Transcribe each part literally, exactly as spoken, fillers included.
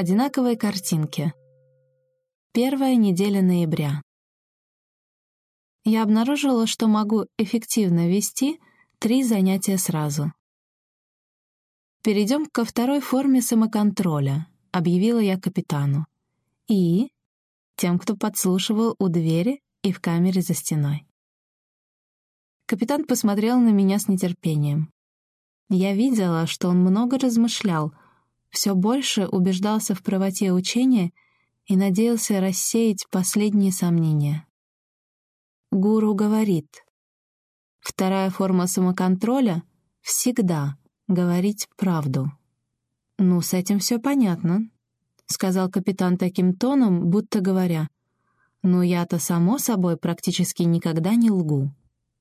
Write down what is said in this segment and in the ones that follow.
одинаковой картинке. Первая неделя ноября. Я обнаружила, что могу эффективно вести три занятия сразу. «Перейдем ко второй форме самоконтроля», — объявила я капитану. И тем, кто подслушивал у двери и в камере за стеной. Капитан посмотрел на меня с нетерпением. Я видела, что он много размышлял, все больше убеждался в правоте учения и надеялся рассеять последние сомнения. Гуру говорит: вторая форма самоконтроля — всегда говорить правду. «Ну, с этим все понятно», — сказал капитан таким тоном, будто говоря: «Ну, я-то, само собой, практически никогда не лгу».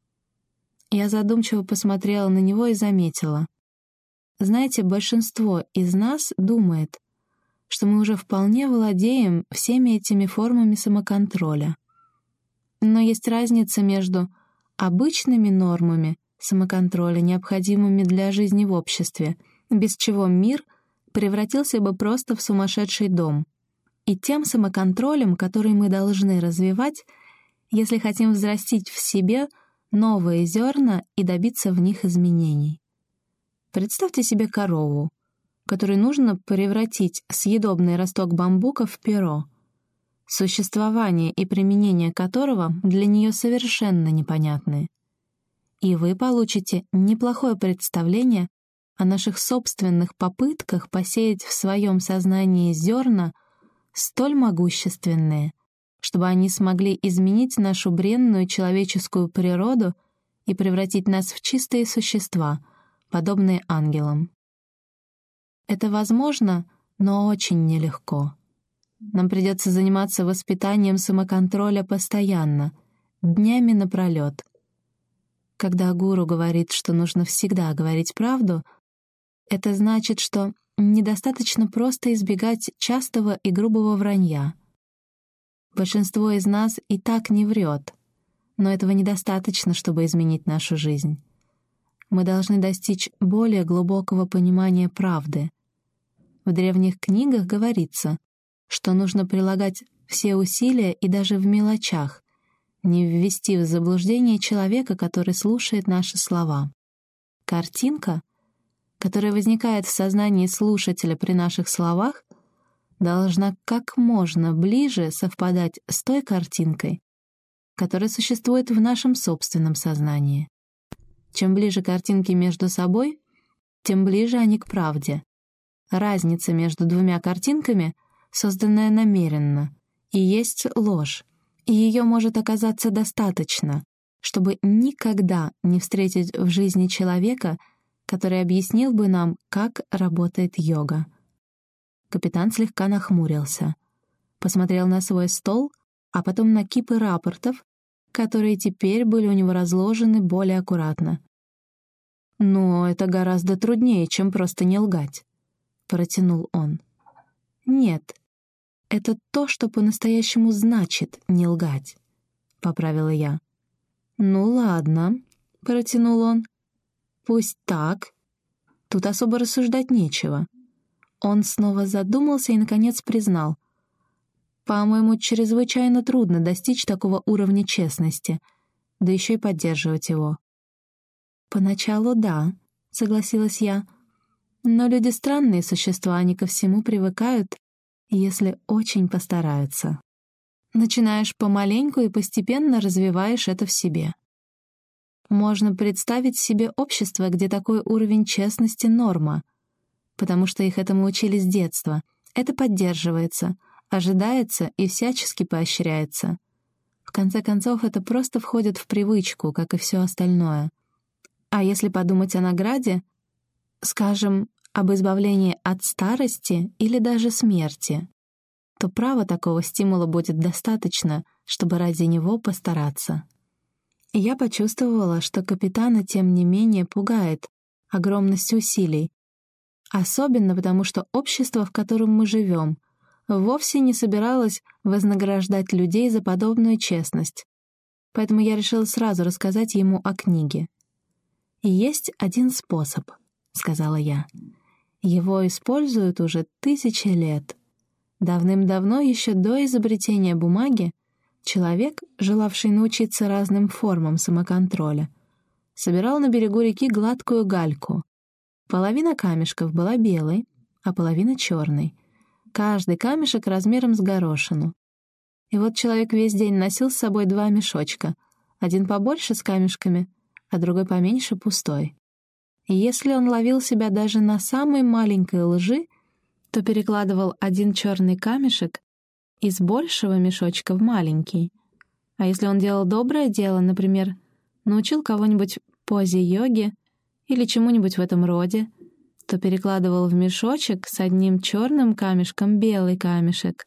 Я задумчиво посмотрела на него и заметила. Знаете, большинство из нас думает, что мы уже вполне владеем всеми этими формами самоконтроля. Но есть разница между обычными нормами самоконтроля, необходимыми для жизни в обществе, без чего мир превратился бы просто в сумасшедший дом, и тем самоконтролем, который мы должны развивать, если хотим взрастить в себе новые зерна и добиться в них изменений. Представьте себе корову, которой нужно превратить съедобный росток бамбука в перо, существование и применение которого для нее совершенно непонятны. И вы получите неплохое представление о наших собственных попытках посеять в своем сознании зерна столь могущественные, чтобы они смогли изменить нашу бренную человеческую природу и превратить нас в чистые существа, подобные ангелам. Это возможно, но очень нелегко. Нам придется заниматься воспитанием самоконтроля постоянно, днями напролет. Когда гуру говорит, что нужно всегда говорить правду, это значит, что недостаточно просто избегать частого и грубого вранья. Большинство из нас и так не врет, но этого недостаточно, чтобы изменить нашу жизнь. Мы должны достичь более глубокого понимания правды. В древних книгах говорится, что нужно прилагать все усилия и даже в мелочах, не ввести в заблуждение человека, который слушает наши слова. Картинка, которая возникает в сознании слушателя при наших словах, должна как можно ближе совпадать с той картинкой, которая существует в нашем собственном сознании. Чем ближе картинки между собой, тем ближе они к правде. Разница между двумя картинками, созданная намеренно, и есть ложь, и ее может оказаться достаточно, чтобы никогда не встретить в жизни человека, который объяснил бы нам, как работает йога. Капитан слегка нахмурился, посмотрел на свой стол, а потом на кипы рапортов, которые теперь были у него разложены более аккуратно. «Но это гораздо труднее, чем просто не лгать», — протянул он. «Нет, это то, что по-настоящему значит не лгать», — поправила я. «Ну ладно», — протянул он. «Пусть так. Тут особо рассуждать нечего». Он снова задумался и, наконец, признал. «По-моему, чрезвычайно трудно достичь такого уровня честности, да еще и поддерживать его». «Поначалу да», — согласилась я. «Но люди странные существа, они ко всему привыкают, если очень постараются. Начинаешь помаленьку и постепенно развиваешь это в себе. Можно представить себе общество, где такой уровень честности — норма, потому что их этому учили с детства. Это поддерживается, ожидается и всячески поощряется. В конце концов, это просто входит в привычку, как и все остальное. А если подумать о награде, скажем, об избавлении от старости или даже смерти, то права такого стимула будет достаточно, чтобы ради него постараться. И я почувствовала, что капитана, тем не менее, пугает огромность усилий, особенно потому, что общество, в котором мы живем, вовсе не собиралось вознаграждать людей за подобную честность, поэтому я решила сразу рассказать ему о книге. «И есть один способ», — сказала я. «Его используют уже тысячи лет. Давным-давно, еще до изобретения бумаги, человек, желавший научиться разным формам самоконтроля, собирал на берегу реки гладкую гальку. Половина камешков была белой, а половина — черной. Каждый камешек размером с горошину. И вот человек весь день носил с собой два мешочка, один побольше с камешками, а другой поменьше пустой. И если он ловил себя даже на самой маленькой лжи, то перекладывал один черный камешек из большего мешочка в маленький. А если он делал доброе дело, например, научил кого-нибудь позе йоги или чему-нибудь в этом роде, то перекладывал в мешочек с одним черным камешком белый камешек.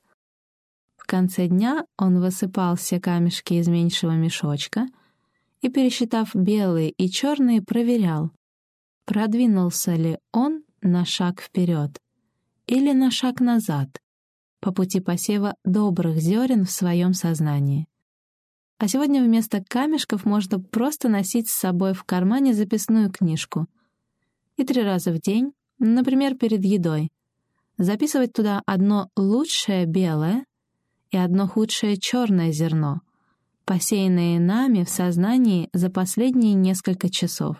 В конце дня он высыпал все камешки из меньшего мешочка и, пересчитав белые и черные, проверял, продвинулся ли он на шаг вперед или на шаг назад по пути посева добрых зерен в своем сознании. А сегодня вместо камешков можно просто носить с собой в кармане записную книжку и три раза в день, например, перед едой, записывать туда одно лучшее белое и одно худшее черное зерно, посеянные нами в сознании за последние несколько часов.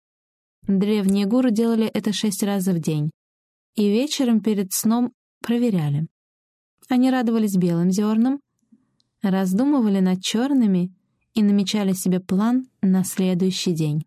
Древние гуру делали это шесть раз в день и вечером перед сном проверяли. Они радовались белым зернам, раздумывали над черными и намечали себе план на следующий день.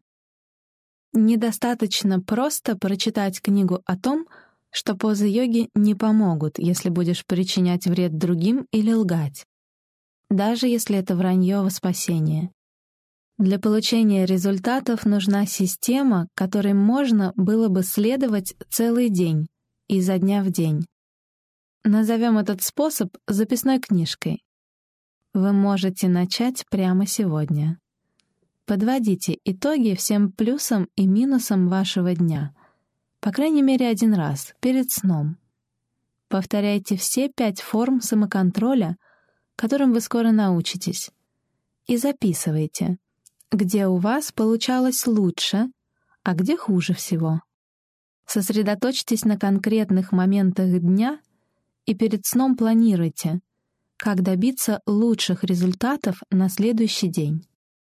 Недостаточно просто прочитать книгу о том, что позы йоги не помогут, если будешь причинять вред другим или лгать, даже если это вранье во спасение. Для получения результатов нужна система, которой можно было бы следовать целый день, изо дня в день. Назовем этот способ записной книжкой. Вы можете начать прямо сегодня. Подводите итоги всем плюсам и минусам вашего дня, по крайней мере один раз, перед сном. Повторяйте все пять форм самоконтроля, которым вы скоро научитесь, и записывайте, где у вас получалось лучше, а где хуже всего. Сосредоточьтесь на конкретных моментах дня и перед сном планируйте, как добиться лучших результатов на следующий день.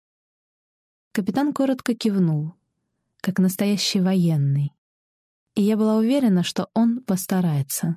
Капитан коротко кивнул, как настоящий военный, и я была уверена, что он постарается.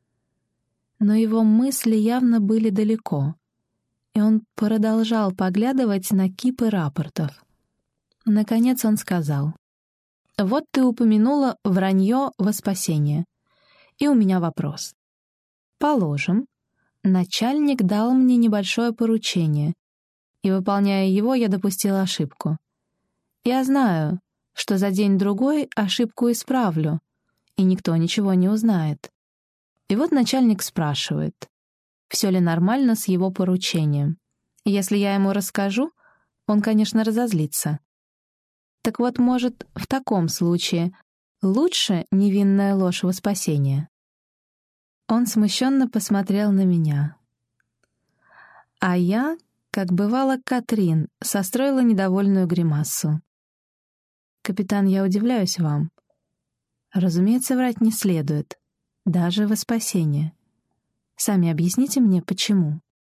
Но его мысли явно были далеко, и он продолжал поглядывать на кипы рапортов. Наконец он сказал: «Вот ты упомянула вранье во спасение. И у меня вопрос. Положим, начальник дал мне небольшое поручение, и, выполняя его, я допустила ошибку. Я знаю, что за день-другой ошибку исправлю, и никто ничего не узнает. И вот начальник спрашивает, все ли нормально с его поручением. И если я ему расскажу, он, конечно, разозлится. Так вот, может, в таком случае лучше невинная ложь во спасение?» Он смущенно посмотрел на меня. А я, как бывала Катрин, состроила недовольную гримасу. «Капитан, я удивляюсь вам. Разумеется, врать не следует, даже во спасение. Сами объясните мне, почему?»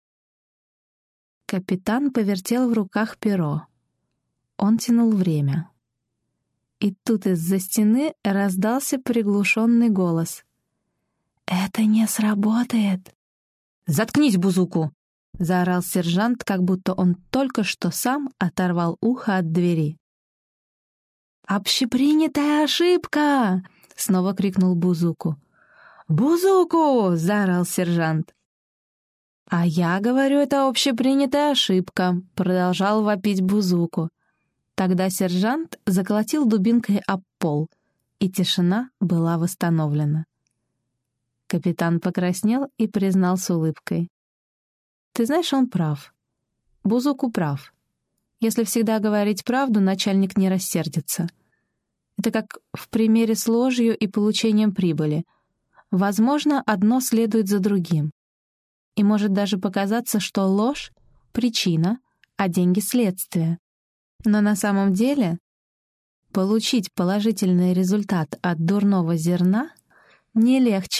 Капитан повертел в руках перо. Он тянул время. И тут из-за стены раздался приглушенный голос. «Это не сработает!» «Заткнись, Бузуку!» — заорал сержант, как будто он только что сам оторвал ухо от двери. «Общепринятая ошибка!» — снова крикнул Бузуку. «Бузуку!» — заорал сержант. «А я говорю, это общепринятая ошибка», — продолжал вопить Бузуку. Тогда сержант заколотил дубинкой об пол, и тишина была восстановлена. Капитан покраснел и признал с улыбкой: «Ты знаешь, он прав. Бузуку прав. Если всегда говорить правду, начальник не рассердится. Это как в примере с ложью и получением прибыли. Возможно, одно следует за другим. И может даже показаться, что ложь — причина, а деньги — следствие. Но на самом деле получить положительный результат от дурного зерна не легче,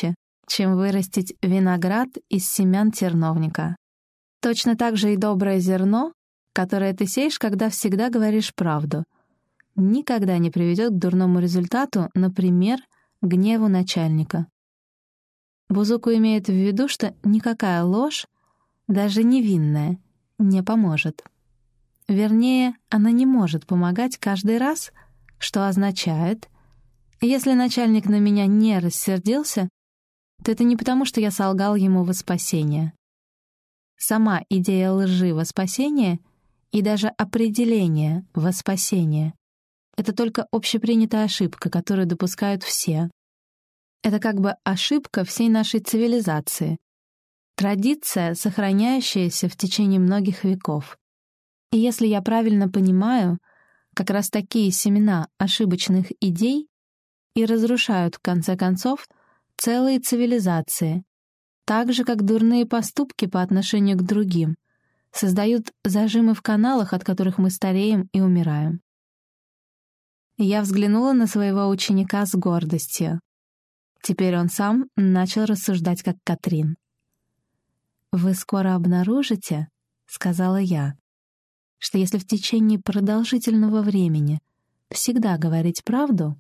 чем вырастить виноград из семян терновника. Точно так же и доброе зерно, которое ты сеешь, когда всегда говоришь правду, никогда не приведет к дурному результату, например, гневу начальника. Бузуку имеет в виду, что никакая ложь, даже невинная, не поможет. Вернее, она не может помогать каждый раз, что означает, если начальник на меня не рассердился, то это не потому, что я солгал ему во спасение. Сама идея лжи во спасение и даже определение во спасение — это только общепринятая ошибка, которую допускают все. Это как бы ошибка всей нашей цивилизации, традиция, сохраняющаяся в течение многих веков. И если я правильно понимаю, как раз такие семена ошибочных идей и разрушают, в конце концов, целые цивилизации, так же, как дурные поступки по отношению к другим создают зажимы в каналах, от которых мы стареем и умираем. Я взглянула на своего ученика с гордостью. Теперь он сам начал рассуждать как Катрин. «Вы скоро обнаружите, — сказала я, — что если в течение продолжительного времени всегда говорить правду,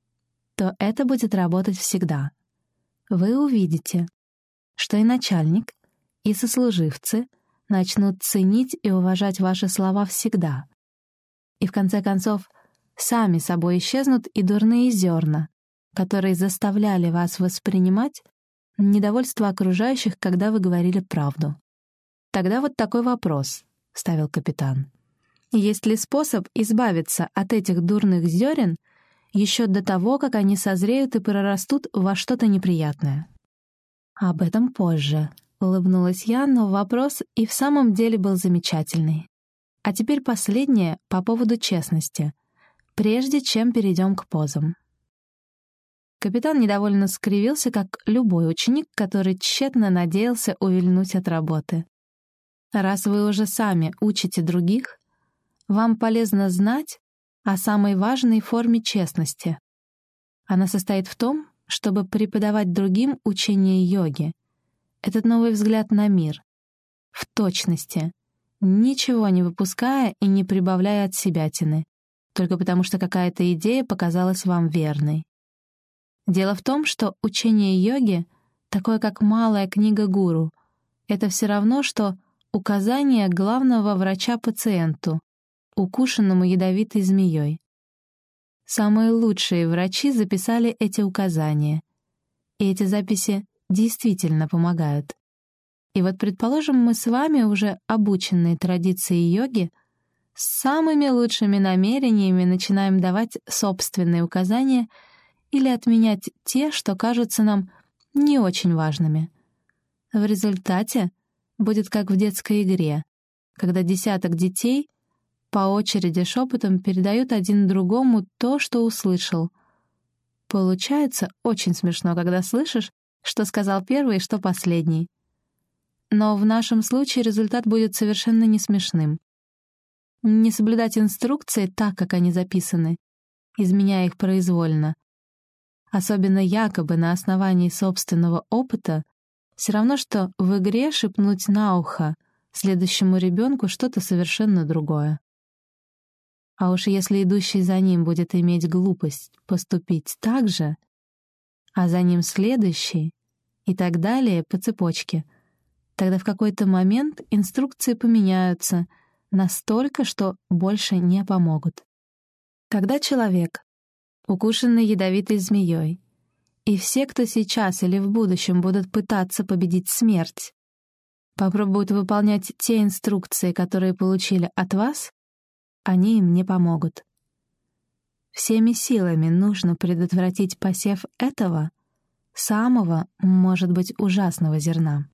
то это будет работать всегда. Вы увидите, что и начальник, и сослуживцы начнут ценить и уважать ваши слова всегда. И в конце концов, сами собой исчезнут и дурные зерна, которые заставляли вас воспринимать недовольство окружающих, когда вы говорили правду. Тогда вот такой вопрос, — ставил капитан. Есть ли способ избавиться от этих дурных зерен еще до того, как они созреют и прорастут во что-то неприятное? Об этом позже, — улыбнулась я, но вопрос и в самом деле был замечательный. А теперь последнее по поводу честности, прежде чем перейдем к позам. Капитан недовольно скривился, как любой ученик, который тщетно надеялся увильнуть от работы. Раз вы уже сами учите других, вам полезно знать о самой важной форме честности. Она состоит в том, чтобы преподавать другим учение йоги. Этот новый взгляд на мир. В точности, ничего не выпуская и не прибавляя от себятины, только потому что какая-то идея показалась вам верной. Дело в том, что учение йоги, такое как малая книга гуру, это все равно, что указание главного врача пациенту, укушенному ядовитой змеей. Самые лучшие врачи записали эти указания, и эти записи действительно помогают. И вот, предположим, мы с вами, уже обученные традиции йоги, с самыми лучшими намерениями начинаем давать собственные указания или отменять те, что кажутся нам не очень важными. В результате будет как в детской игре, когда десяток детей по очереди шепотом передают один другому то, что услышал. Получается очень смешно, когда слышишь, что сказал первый и что последний. Но в нашем случае результат будет совершенно не смешным. Не соблюдать инструкции так, как они записаны, изменяя их произвольно, особенно якобы на основании собственного опыта, все равно, что в игре шепнуть на ухо следующему ребенку что-то совершенно другое. А уж если идущий за ним будет иметь глупость поступить так же, а за ним следующий, и так далее по цепочке, тогда в какой-то момент инструкции поменяются настолько, что больше не помогут. Когда человек, укушенный ядовитой змеей, и все, кто сейчас или в будущем будут пытаться победить смерть, попробуют выполнять те инструкции, которые получили от вас, они им не помогут. Всеми силами нужно предотвратить посев этого самого, может быть, ужасного зерна.